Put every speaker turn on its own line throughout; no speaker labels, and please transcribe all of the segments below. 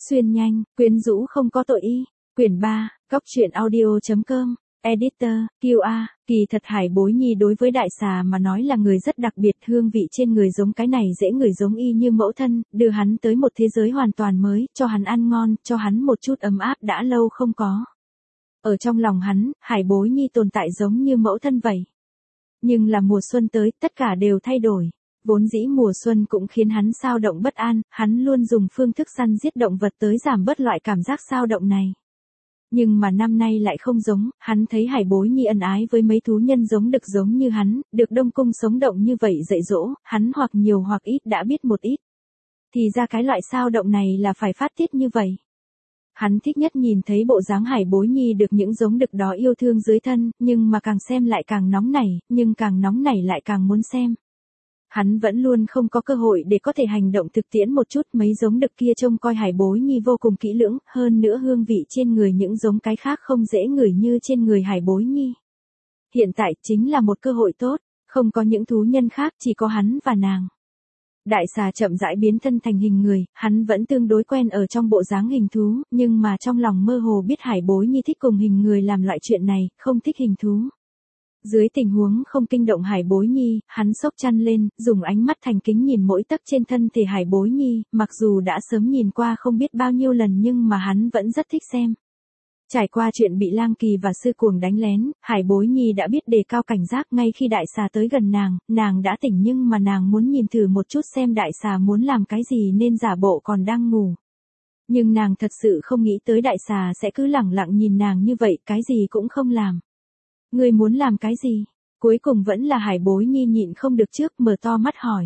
Xuyên nhanh, quyến rũ không có tội y. Quyển 3, Góc truyện audio.com. Editor, QA, kỳ thật Hải Bối Nhi đối với đại xà mà nói là người rất đặc biệt, hương vị trên người giống cái này dễ ngửi giống y như mẫu thân, đưa hắn tới một thế giới hoàn toàn mới, cho hắn ăn ngon, cho hắn một chút ấm áp đã lâu không có. Ở trong lòng hắn, Hải Bối Nhi tồn tại giống như mẫu thân vậy. Nhưng là mùa xuân tới, tất cả đều thay đổi. Vốn dĩ mùa xuân cũng khiến hắn xao động bất an, hắn luôn dùng phương thức săn giết động vật tới giảm bớt loại cảm giác xao động này. Nhưng mà năm nay lại không giống, hắn thấy Hải Bối Nhi ân ái với mấy thú nhân giống đực giống như hắn, được Đông Cung sống động như vậy dạy dỗ, hắn hoặc nhiều hoặc ít đã biết một ít. Thì ra cái loại xao động này là phải phát tiết như vậy. Hắn thích nhất nhìn thấy bộ dáng Hải Bối Nhi được những giống đực đó yêu thương dưới thân, nhưng mà càng xem lại càng nóng nảy, nhưng càng nóng nảy lại càng muốn xem. Hắn vẫn luôn không có cơ hội để có thể hành động thực tiễn một chút, mấy giống đực kia trông coi Hải Bối Nhi vô cùng kỹ lưỡng, hơn nữa hương vị trên người những giống cái khác không dễ ngửi như trên người Hải Bối Nhi. Hiện tại chính là một cơ hội tốt, không có những thú nhân khác, chỉ có hắn và nàng. Đại xà chậm rãi biến thân thành hình người, hắn vẫn tương đối quen ở trong bộ dáng hình thú, nhưng mà trong lòng mơ hồ biết Hải Bối Nhi thích cùng hình người làm loại chuyện này, không thích hình thú. Dưới tình huống không kinh động Hải Bối Nhi, hắn xốc chăn lên, dùng ánh mắt thành kính nhìn mỗi tấc trên thân thể Hải Bối Nhi, mặc dù đã sớm nhìn qua không biết bao nhiêu lần nhưng mà hắn vẫn rất thích xem. Trải qua chuyện bị Lang Kỳ và Sư Cuồng đánh lén, Hải Bối Nhi đã biết đề cao cảnh giác, ngay khi đại xà tới gần nàng đã tỉnh nhưng mà nàng muốn nhìn thử một chút xem đại xà muốn làm cái gì nên giả bộ còn đang ngủ. Nhưng nàng thật sự không nghĩ tới đại xà sẽ cứ lẳng lặng nhìn nàng như vậy, cái gì cũng không làm. Ngươi muốn làm cái gì? Cuối cùng vẫn là Hải Bối Nhi nhịn không được trước, mở to mắt hỏi.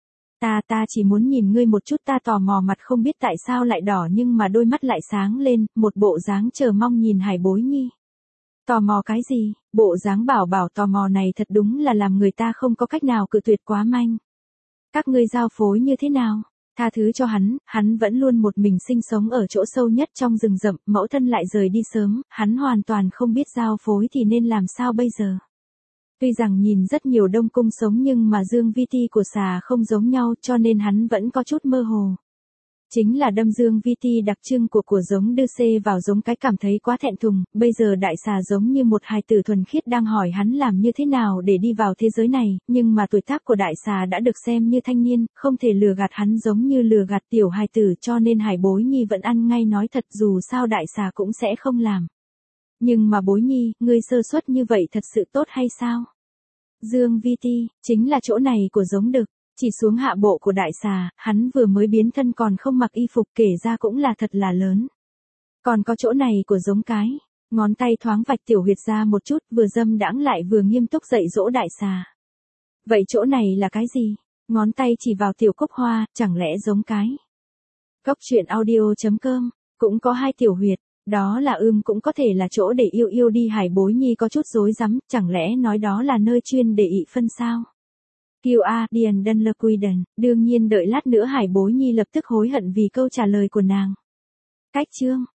Ta chỉ muốn nhìn ngươi một chút. Ta tò mò, mặt không biết tại sao lại đỏ nhưng mà đôi mắt lại sáng lên, một bộ dáng chờ mong nhìn Hải Bối Nhi. Tò mò cái gì? Bộ dáng bảo tò mò này thật đúng là làm người ta không có cách nào cự tuyệt, quá manh. Các ngươi giao phối như thế nào? Tha thứ cho hắn vẫn luôn một mình sinh sống ở chỗ sâu nhất trong rừng rậm, mẫu thân lại rời đi sớm, hắn hoàn toàn không biết giao phối thì nên làm sao bây giờ. Tuy rằng nhìn rất nhiều Đông Cung sống nhưng mà dương vi ti của xà không giống nhau cho nên hắn vẫn có chút mơ hồ. Chính là đâm dương vi ti đặc trưng của giống đưa xê vào giống cái cảm thấy quá thẹn thùng, bây giờ đại xà giống như một hài tử thuần khiết đang hỏi hắn làm như thế nào để đi vào thế giới này, nhưng mà tuổi tác của đại xà đã được xem như thanh niên, không thể lừa gạt hắn giống như lừa gạt tiểu hài tử, cho nên Hải Bối Nhi vẫn ăn ngay nói thật, dù sao đại xà cũng sẽ không làm. Nhưng mà Bối Nhi, ngươi sơ suất như vậy thật sự tốt hay sao? Dương vi ti, chính là chỗ này của giống đực. Chỉ xuống hạ bộ của đại xà, hắn vừa mới biến thân còn không mặc y phục, kể ra cũng là thật là lớn. Còn có chỗ này của giống cái, ngón tay thoáng vạch tiểu huyệt ra một chút, vừa dâm đãng lại vừa nghiêm túc dạy dỗ đại xà. Vậy chỗ này là cái gì? Ngón tay chỉ vào tiểu cúc hoa, chẳng lẽ giống cái? Góc truyện audio.com, cũng có hai tiểu huyệt, đó là cũng có thể là chỗ để yêu đi. Hải Bối Nhi có chút rối rắm, chẳng lẽ nói đó là nơi chuyên để ị phân sao? QA, Điền Đân Lơ Quy Đần, đương nhiên đợi lát nữa Hải Bối Nhi lập tức hối hận vì câu trả lời của nàng. Cách chương.